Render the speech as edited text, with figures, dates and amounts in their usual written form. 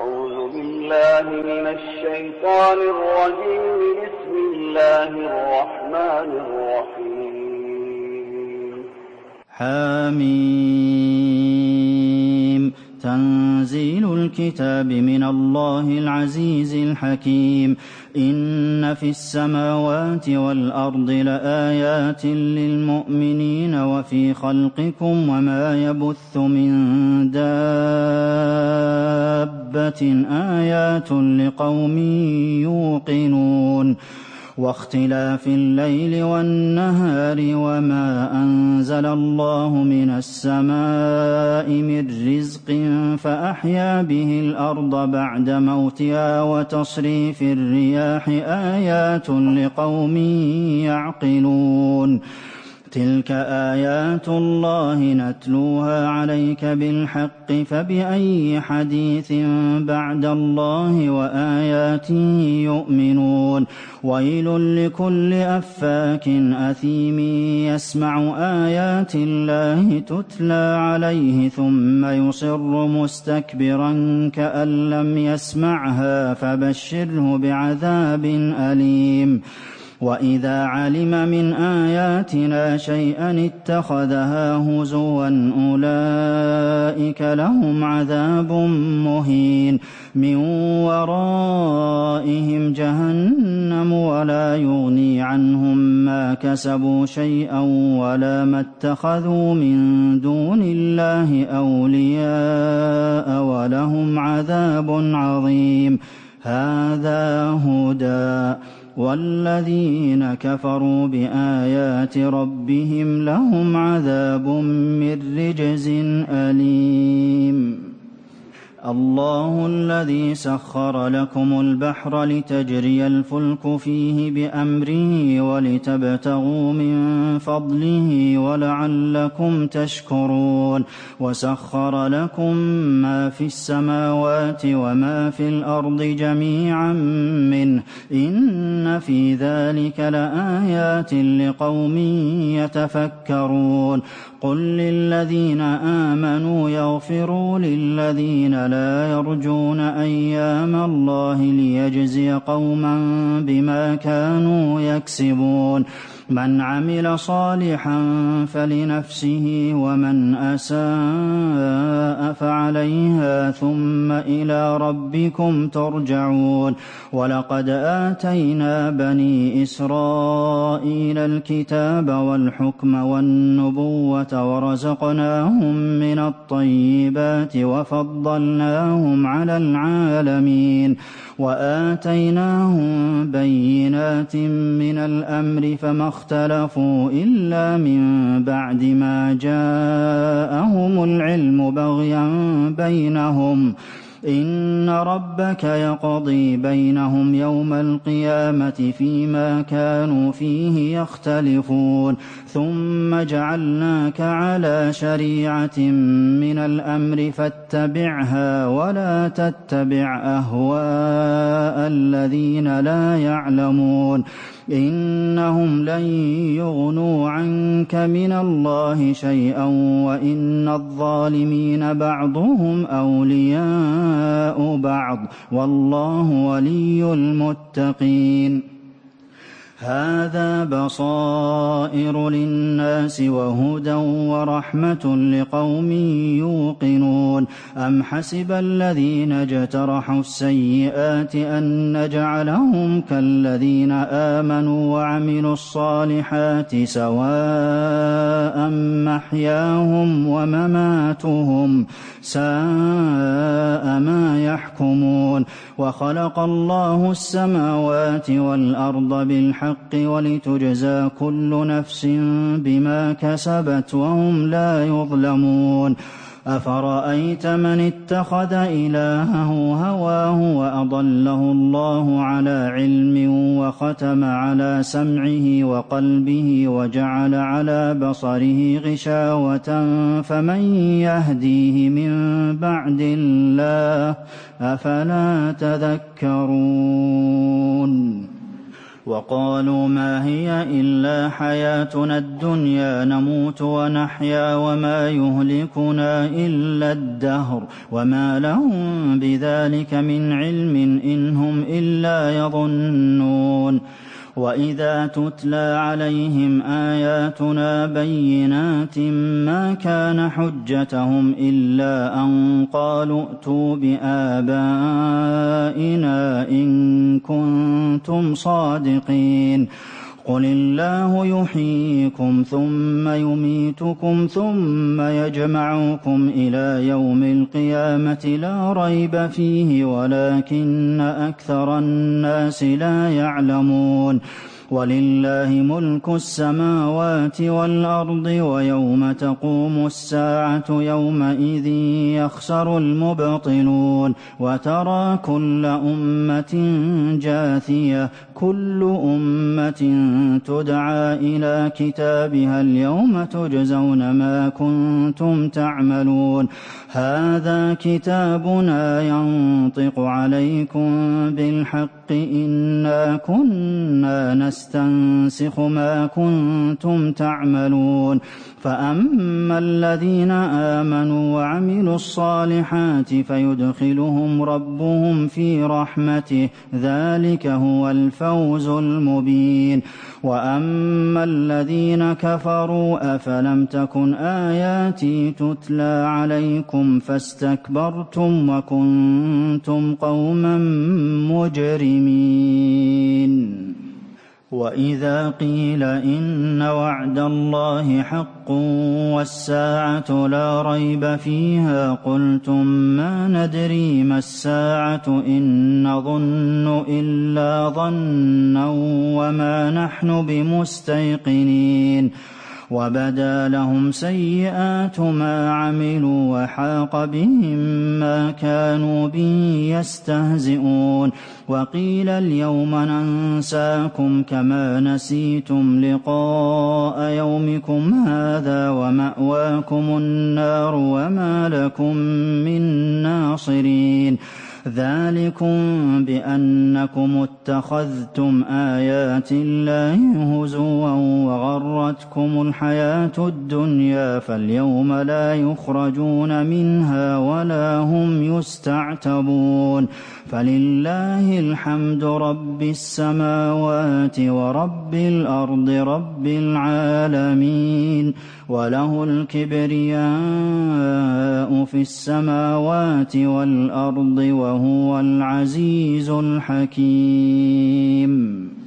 أعوذ بالله من الشيطان الرجيم. بسم الله الرحمن الرحيم. حميم. تنزيل الكتاب من الله العزيز الحكيم. إن في السماوات والأرض لآيات للمؤمنين وفي خلقكم وما يبث من دابة آيات لقوم يوقنون. واختلاف الليل والنهار وما أنزل الله من السماء من رزق فأحيا به الأرض بعد موتها وتصريف الرياح آيات لقوم يعقلون. تلك آيات الله نتلوها عليك بالحق فبأي حديث بعد الله وآياته يؤمنون. ويل لكل أفاك أثيم يسمع آيات الله تتلى عليه ثم يصر مستكبرا كأن لم يسمعها فبشره بعذاب أليم. وإذا علم من آياتنا شيئا اتخذها هزوا أولئك لهم عذاب مهين. من ورائهم جهنم ولا يغني عنهم ما كسبوا شيئا ولا ما اتخذوا من دون الله أولياء ولهم عذاب عظيم. هذا هدى. والذين كفروا بآيات ربهم لهم عذاب من رجز أليم. الله الذي سخر لكم البحر لتجري الفلك فيه بأمره ولتبتغوا من فضله ولعلكم تشكرون. وسخر لكم ما في السماوات وما في الأرض جميعا منه إن في ذلك لآيات لقوم يتفكرون. قل للذين آمنوا يغفروا للذين لا يرجون أيام الله ليجزي قوما بما كانوا يكسبون. من عمل صالحا فلنفسه ومن أساء فعليها ثم إلى ربكم ترجعون. ولقد آتينا بني إسرائيل الكتاب والحكم والنبوة ورزقناهم من الطيبات وفضلناهم على العالمين. وآتيناهم بينات من الأمر فما اختلفوا إلا من بعد ما جاءهم العلم بغيا بينهم. إن ربك يقضي بينهم يوم القيامة فيما كانوا فيه يختلفون. ثم جعلناك على شريعة من الأمر فاتبعها ولا تتبع أهواء الذين لا يعلمون. إنهم لن يغنوا عنك من الله شيئا وإن الظالمين بعضهم أولياء بعض والله ولي المتقين. هذا بصائر للناس وهدى ورحمة لقوم يوقنون. أم حسب الذين اجترحوا السيئات أن نجعلهم كالذين آمنوا وعملوا الصالحات سواء محياهم ومماتهم ساء ما يحكمون. وخلق الله السماوات والأرض بالحق ولتجزى كل نفس بما كسبت وهم لا يظلمون. أفرأيت من اتخذ إلهه هواه وأضله الله على علم وختم على سمعه وقلبه وجعل على بصره غشاوة فمن يهديه من بعد الله أفلا تذكرون. وقالوا ما هي إلا حياتنا الدنيا نموت ونحيا وما يهلكنا إلا الدهر وما لهم بذلك من علم إن هم إلا يظنون وإذا تتلى عليهم آياتنا بينات ما كان حجتهم إلا أن قالوا ائتوا بآبائنا إن كنتم صادقين قل الله يحييكم ثم يميتكم ثم يجمعكم إلى يوم القيامة لا ريب فيه ولكن أكثر الناس لا يعلمون ولله ملك السماوات والأرض ويوم تقوم الساعة يومئذ يخسر المبطلون وترى كل أمة جاثية كل أمة تدعى إلى كتابها اليوم تجزون ما كنتم تعملون هذا كتابنا ينطق عليكم بالحق إنا كنا نستنسخ ما كنتم تعملون فأما الذين آمنوا وعملوا الصالحات فيدخلهم ربهم في رحمته ذلك هو الفوز المبين وأما الذين كفروا أفلم تكن آياتي تتلى عليكم فاستكبرتم وكنتم قوما مجرمين وإذا قيل إن وعد الله حق والساعة لا ريب فيها قلتم ما ندري ما الساعة إن نظن إلا ظنا وما نحن بمستيقنين وبدا لهم سيئات ما عملوا وحاق بهم ما كانوا به يستهزئون وقيل اليوم ننساكم كما نسيتم لقاء يومكم هذا ومأواكم النار وما لكم من ناصرين ذلكم بأنكم اتخذتم آيات الله هزوا وغرتكم الحياة الدنيا فاليوم لا يخرجون منها ولا هم يستعتبون فلله الحمد رب السماوات ورب الأرض رب العالمين وله الكبرياء في السماوات والأرض وهو العزيز الحكيم